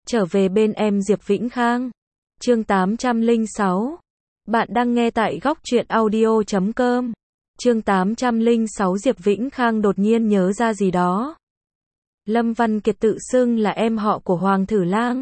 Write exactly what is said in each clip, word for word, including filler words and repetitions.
Trở về bên em Diệp Vĩnh Khang. Chương tám trăm lẻ sáu. Bạn đang nghe tại góc truyện audio chấm com. Chương tám trăm lẻ sáu. Diệp Vĩnh Khang đột nhiên nhớ ra gì đó. Lâm Văn Kiệt tự xưng là em họ của Hoàng Thử Lang.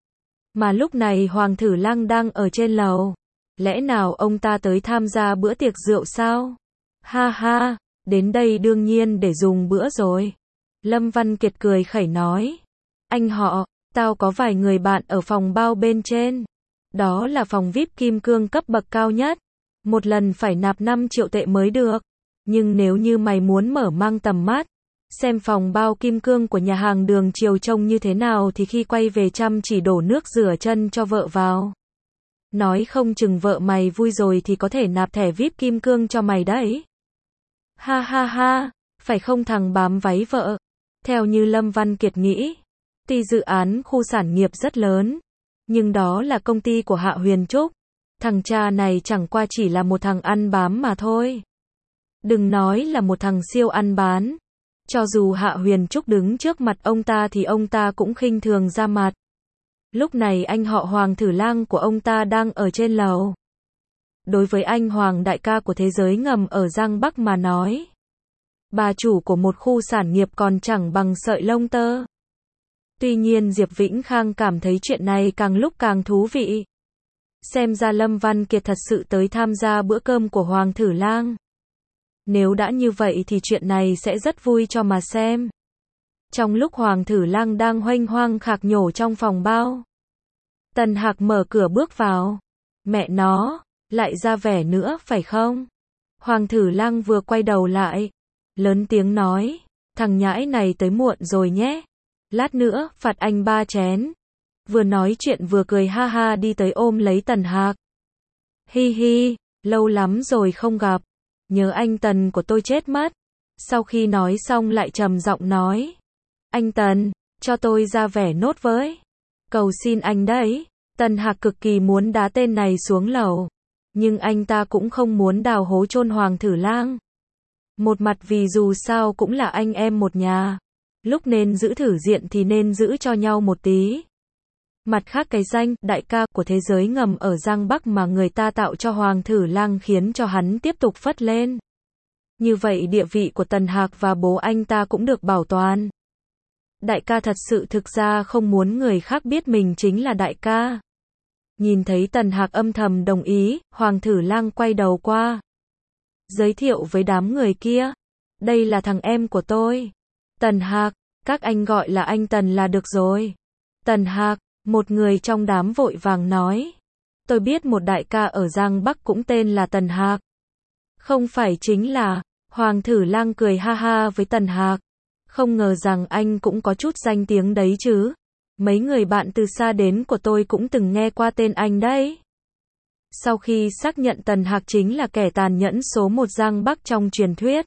Mà lúc này Hoàng Thử Lang đang ở trên lầu. Lẽ nào ông ta tới tham gia bữa tiệc rượu sao? Ha ha, đến đây đương nhiên để dùng bữa rồi. Lâm Văn Kiệt cười khẩy nói. Anh họ, tao có vài người bạn ở phòng bao bên trên. Đó là phòng vi ai pi kim cương cấp bậc cao nhất. Một lần phải nạp năm triệu tệ mới được. Nhưng nếu như mày muốn mở mang tầm mắt, xem phòng bao kim cương của nhà hàng Đường Triều trông như thế nào thì khi quay về chăm chỉ đổ nước rửa chân cho vợ vào. Nói không chừng vợ mày vui rồi thì có thể nạp thẻ vi ai pi kim cương cho mày đấy. Ha ha ha, phải không thằng bám váy vợ? Theo như Lâm Văn Kiệt nghĩ, tuy dự án khu sản nghiệp rất lớn, nhưng đó là công ty của Hạ Huyền Trúc. Thằng cha này chẳng qua chỉ là một thằng ăn bám mà thôi. Đừng nói là một thằng siêu ăn bán. Cho dù Hạ Huyền Trúc đứng trước mặt ông ta thì ông ta cũng khinh thường ra mặt. Lúc này anh họ Hoàng Thử Lang của ông ta đang ở trên lầu. Đối với anh Hoàng đại ca của thế giới ngầm ở Giang Bắc mà nói, bà chủ của một khu sản nghiệp còn chẳng bằng sợi lông tơ. Tuy nhiên Diệp Vĩnh Khang cảm thấy chuyện này càng lúc càng thú vị. Xem ra Lâm Văn Kiệt thật sự tới tham gia bữa cơm của Hoàng Thử Lang. Nếu đã như vậy thì chuyện này sẽ rất vui cho mà xem. Trong lúc Hoàng Thử Lang đang hoanh hoang khạc nhổ trong phòng bao, Tần Hạc mở cửa bước vào. Mẹ nó, lại ra vẻ nữa phải không? Hoàng Thử Lang vừa quay đầu lại, lớn tiếng nói, thằng nhãi này tới muộn rồi nhé. Lát nữa, phạt anh ba chén. Vừa nói chuyện vừa cười ha ha đi tới ôm lấy Tần Hạc. Hi hi, lâu lắm rồi không gặp. Nhớ anh Tần của tôi chết mất. Sau khi nói xong lại trầm giọng nói. Anh Tần, cho tôi ra vẻ nốt với. Cầu xin anh đấy. Tần Hạc cực kỳ muốn đá tên này xuống lầu. Nhưng anh ta cũng không muốn đào hố chôn Hoàng Thử Lang. Một mặt vì dù sao cũng là anh em một nhà. Lúc nên giữ thử diện thì nên giữ cho nhau một tí. Mặt khác cái danh đại ca của thế giới ngầm ở Giang Bắc mà người ta tạo cho Hoàng Thử Lang khiến cho hắn tiếp tục phất lên. Như vậy địa vị của Tần Hạc và bố anh ta cũng được bảo toàn. Đại ca thật sự thực ra không muốn người khác biết mình chính là đại ca. Nhìn thấy Tần Hạc âm thầm đồng ý, Hoàng Thử Lang quay đầu qua. Giới thiệu với đám người kia. Đây là thằng em của tôi. Tần Hạc, các anh gọi là anh Tần là được rồi. Tần Hạc, một người trong đám vội vàng nói. Tôi biết một đại ca ở Giang Bắc cũng tên là Tần Hạc. Không phải chính là, Hoàng Thử Lang cười ha ha với Tần Hạc. Không ngờ rằng anh cũng có chút danh tiếng đấy chứ. Mấy người bạn từ xa đến của tôi cũng từng nghe qua tên anh đấy. Sau khi xác nhận Tần Hạc chính là kẻ tàn nhẫn số một Giang Bắc trong truyền thuyết.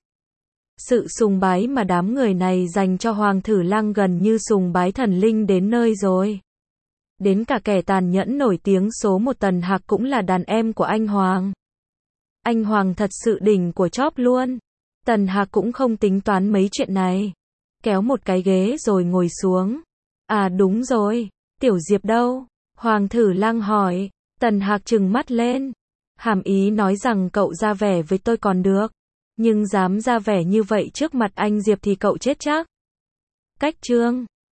Sự sùng bái mà đám người này dành cho Hoàng Thử Lang gần như sùng bái thần linh đến nơi rồi. Đến cả kẻ tàn nhẫn nổi tiếng số một Tần Hạc cũng là đàn em của anh Hoàng. Anh Hoàng thật sự đỉnh của chóp luôn. Tần Hạc cũng không tính toán mấy chuyện này. Kéo một cái ghế rồi ngồi xuống. À đúng rồi, Tiểu Diệp đâu? Hoàng Thử Lang hỏi. Tần Hạc trừng mắt lên. Hàm ý nói rằng cậu ra vẻ với tôi còn được. Nhưng dám ra vẻ như vậy trước mặt anh Diệp thì cậu chết chắc. Cách chương